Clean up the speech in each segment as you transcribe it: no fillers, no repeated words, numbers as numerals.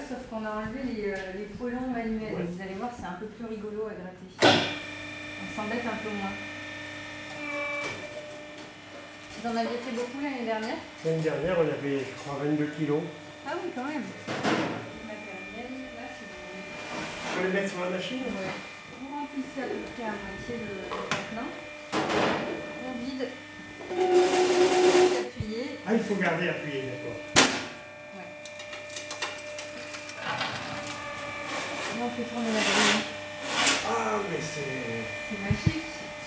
sauf qu'on a enlevé les pollons manuels. Ouais. Vous allez voir, c'est un peu plus rigolo à gratter. On s'embête un peu moins. Vous en aviez fait beaucoup l'année dernière? L'année dernière, on avait, je crois, 22 kilos. Ah oui, quand même. Matériel, là, c'est bon. Je peux les mettre sur la machine? Ouais. Vous remplissez à peu près à moitié le patelin. On vide. Vous appuyez. Ah, il faut garder appuyé, d'accord. Ouais. Et on fait tourner la grille. Ah, mais c'est... C'est magique.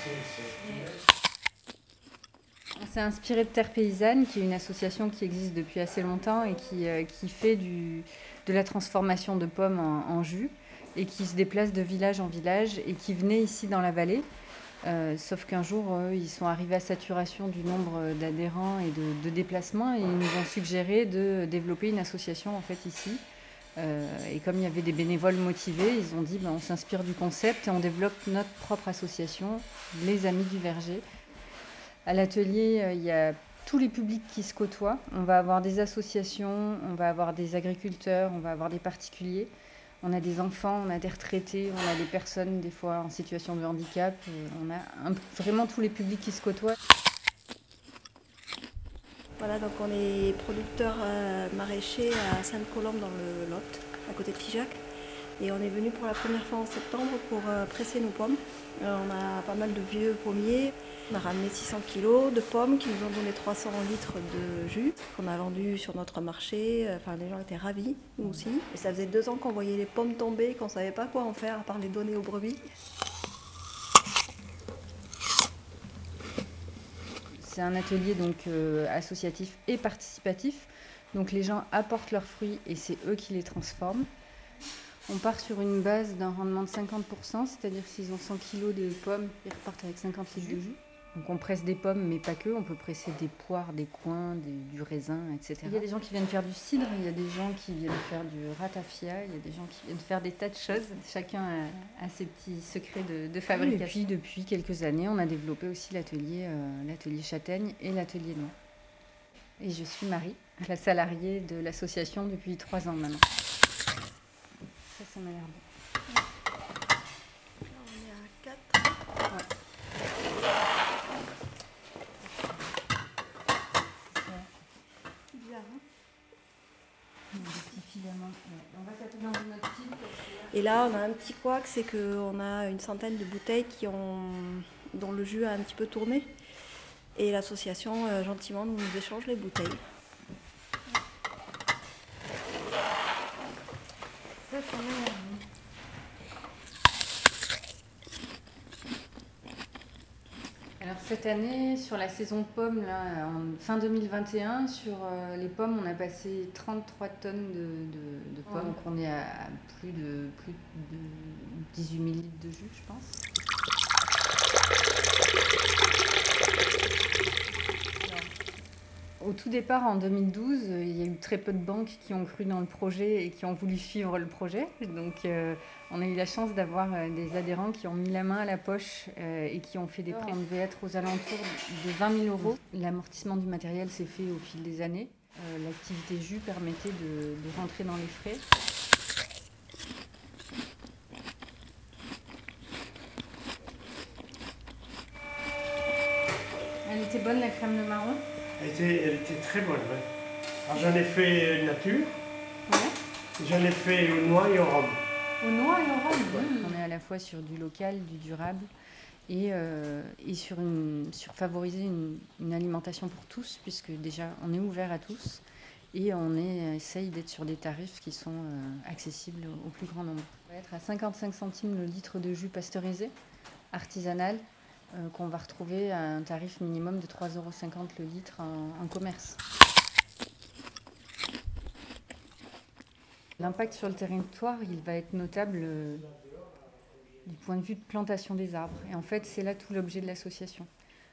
On s'est inspiré de Terre Paysanne, qui est une association qui existe depuis assez longtemps et qui fait de la transformation de pommes en jus et qui se déplace de village en village et qui venait ici dans la vallée. Sauf qu'un jour, ils sont arrivés à saturation du nombre d'adhérents et de déplacements et ils nous ont suggéré de développer une association en fait ici. Et comme il y avait des bénévoles motivés, ils ont dit on s'inspire du concept et on développe notre propre association, les Amis du Verger. À l'atelier, il y a tous les publics qui se côtoient. On va avoir des associations, on va avoir des agriculteurs, on va avoir des particuliers. On a des enfants, on a des retraités, on a des personnes des fois en situation de handicap. On a vraiment tous les publics qui se côtoient. Voilà, donc on est producteur maraîcher à Sainte-Colombe dans le Lot, à côté de Figeac. Et on est venu pour la première fois en septembre pour presser nos pommes. On a pas mal de vieux pommiers. On a ramené 600 kg de pommes qui nous ont donné 300 litres de jus qu'on a vendu sur notre marché. Enfin, les gens étaient ravis, nous aussi. Et ça faisait 2 ans qu'on voyait les pommes tomber, qu'on ne savait pas quoi en faire à part les donner aux brebis. C'est un atelier donc associatif et participatif. Donc les gens apportent leurs fruits et c'est eux qui les transforment. On part sur une base d'un rendement de 50%, c'est-à-dire s'ils ont 100 kg de pommes, ils repartent avec 50 litres de jus. Donc on presse des pommes, mais pas que, on peut presser des poires, des coings, du raisin, etc. Il y a des gens qui viennent faire du cidre, il y a des gens qui viennent faire du ratafia, il y a des gens qui viennent faire des tas de choses. Chacun a ses petits secrets de fabrication. Et puis depuis quelques années, on a développé aussi l'atelier châtaigne et l'atelier noix. Et je suis Marie, la salariée de l'association depuis 3 ans maintenant. Ça m'a l'air bon. Là, on est à 4. Ouais. C'est bizarre, hein? Des petits filaments. Ouais. On va taper dans une autre tube. Et là, on a un petit couac, c'est qu'on a une centaine de bouteilles dont le jus a un petit peu tourné. Et l'association, gentiment, nous échange les bouteilles. Ça m'a l'air bon. Alors cette année, sur la saison pomme, là, en fin 2021, sur les pommes, on a passé 33 tonnes de pommes. Ouais. Donc on est à plus de 18 000 litres de jus, je pense. Au tout départ, en 2012, il y a eu très peu de banques qui ont cru dans le projet et qui ont voulu suivre le projet. Donc, on a eu la chance d'avoir des adhérents qui ont mis la main à la poche et qui ont fait des prêts. On devait être aux alentours de 20 000 €. L'amortissement du matériel s'est fait au fil des années. L'activité jus permettait de rentrer dans les frais. Elle était bonne, la crème de marron? Elle était très bonne, oui. Alors j'en ai fait nature, Ouais. J'en ai fait aux noix et au rhum. Aux noix et au rhum, ouais. On est à la fois sur du local, du durable et sur favoriser une alimentation pour tous, puisque déjà on est ouvert à tous et essaye d'être sur des tarifs qui sont accessibles au plus grand nombre. On va être à 55 centimes le litre de jus pasteurisé, artisanal, qu'on va retrouver à un tarif minimum de 3,50 € le litre en commerce. L'impact sur le territoire, il va être notable du point de vue de plantation des arbres. Et en fait, c'est là tout l'objet de l'association.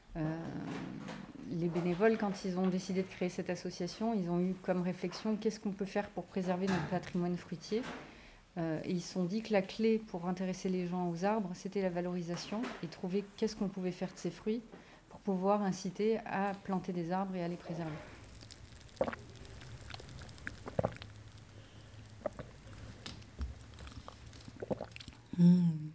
Les bénévoles, quand ils ont décidé de créer cette association, ils ont eu comme réflexion qu'est-ce qu'on peut faire pour préserver notre patrimoine fruitier. Et ils se sont dit que la clé pour intéresser les gens aux arbres, c'était la valorisation et trouver qu'est-ce qu'on pouvait faire de ces fruits pour pouvoir inciter à planter des arbres et à les préserver. Mm.